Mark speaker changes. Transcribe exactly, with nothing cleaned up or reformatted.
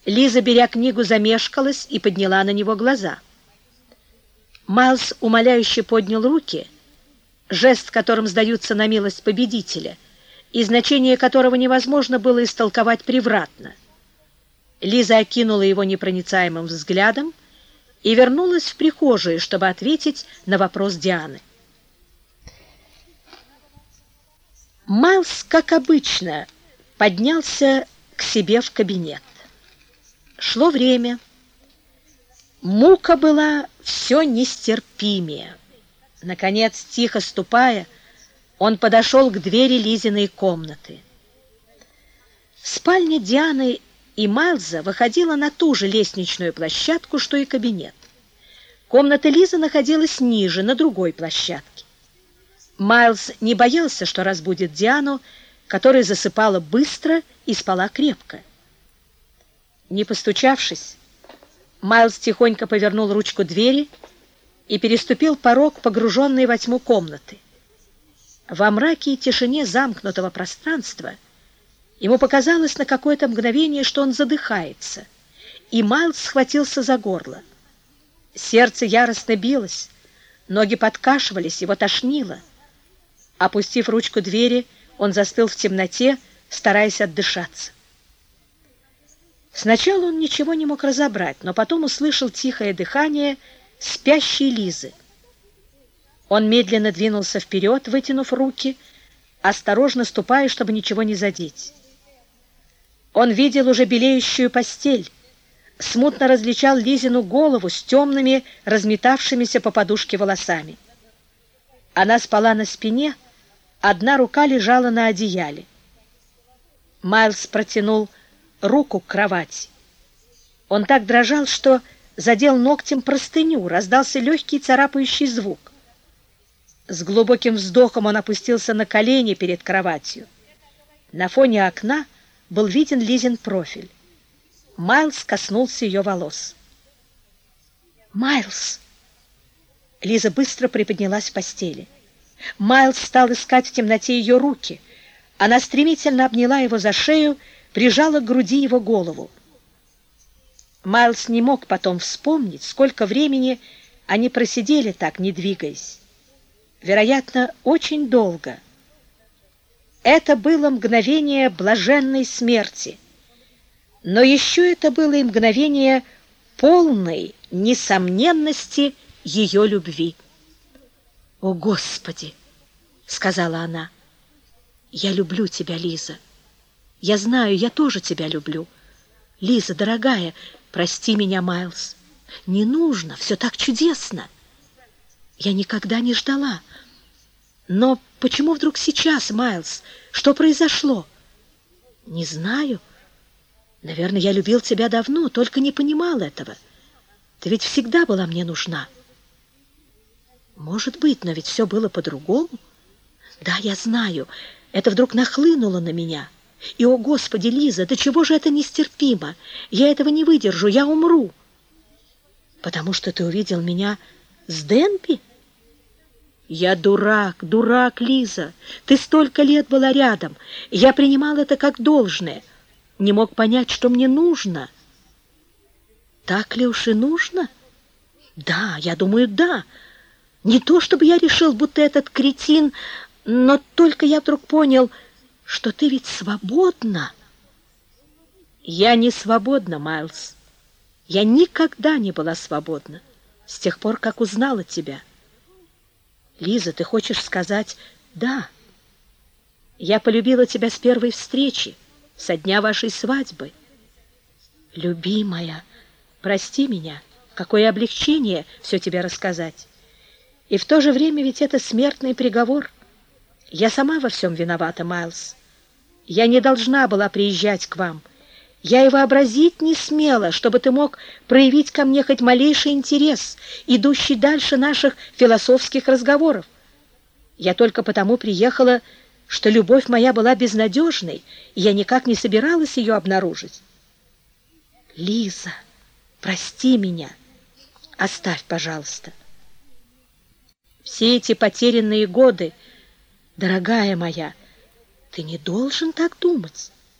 Speaker 1: Лиза, беря книгу, замешкалась и подняла на него глаза. Майлз умоляюще поднял руки, жест, которым сдаются на милость победителя, и значение которого невозможно было истолковать превратно. Лиза окинула его непроницаемым взглядом и вернулась в прихожую, чтобы ответить на вопрос Дианы. Майлз, как обычно, поднялся к себе в кабинет. Шло время. Мука была все нестерпимее. Наконец, тихо ступая, он подошел к двери Лизиной комнаты. Спальня Дианы и Майлза выходила на ту же лестничную площадку, что и кабинет. Комната Лизы находилась ниже, на другой площадке. Майлз не боялся, что разбудит Диану, которая засыпала быстро и спала крепко. Не постучавшись, Майлз тихонько повернул ручку двери и переступил порог, погруженный во тьму комнаты. Во мраке и тишине замкнутого пространства ему показалось на какое-то мгновение, что он задыхается, и Майлз схватился за горло. Сердце яростно билось, ноги подкашивались, его тошнило. Опустив ручку двери, он застыл в темноте, стараясь отдышаться. Сначала он ничего не мог разобрать, но потом услышал тихое дыхание спящей Лизы. Он медленно двинулся вперед, вытянув руки, осторожно ступая, чтобы ничего не задеть. Он видел уже белеющую постель, смутно различал Лизину голову с темными, разметавшимися по подушке волосами. Она спала на спине, одна рука лежала на одеяле. Майлз протянул руку к кровати. Он так дрожал, что задел ногтем простыню, раздался легкий царапающий звук. С глубоким вздохом он опустился на колени перед кроватью. На фоне окна был виден Лизин профиль. Майлз коснулся ее волос. «Майлз!» Лиза быстро приподнялась в постели. Майлз стал искать в темноте ее руки. Она стремительно обняла его за шею, прижала к груди его голову. Майлз не мог потом вспомнить, сколько времени они просидели так, не двигаясь. Вероятно, очень долго. Это было мгновение блаженной смерти, но еще это было и мгновение полной несомненности ее любви. «О, Господи!» — сказала она. «Я люблю тебя, Лиза. Я знаю, я тоже тебя люблю. Лиза, дорогая, прости меня, Майлз. Не нужно, все так чудесно. Я никогда не ждала. Но почему вдруг сейчас, Майлз? Что произошло?» «Не знаю. Наверное, я любил тебя давно, только не понимал этого. Ты ведь всегда была мне нужна». «Может быть, но ведь все было по-другому. Да, я знаю, это вдруг нахлынуло на меня. И, о Господи, Лиза, до чего же это нестерпимо? Я этого не выдержу, я умру». «Потому что ты увидел меня с Денби?» «Я дурак, дурак, Лиза. Ты столько лет была рядом. Я принимал это как должное. Не мог понять, что мне нужно». «Так ли уж и нужно?» «Да, я думаю, да. Не то, чтобы я решил, будто этот кретин, но только я вдруг понял, что ты ведь свободна». «Я не свободна, Майлз. Я никогда не была свободна, с тех пор, как узнала тебя». «Лиза, ты хочешь сказать «да»?» «Я полюбила тебя с первой встречи, со дня вашей свадьбы». «Любимая, прости меня, какое облегчение все тебе рассказать. И в то же время ведь это смертный приговор. Я сама во всем виновата, Майлз. Я не должна была приезжать к вам. Я и вообразить не смела, чтобы ты мог проявить ко мне хоть малейший интерес, идущий дальше наших философских разговоров. Я только потому приехала, что любовь моя была безнадежной, и я никак не собиралась ее обнаружить». «Лиза, прости меня. Оставь, пожалуйста. Все эти потерянные годы, дорогая моя, ты не должен так думать.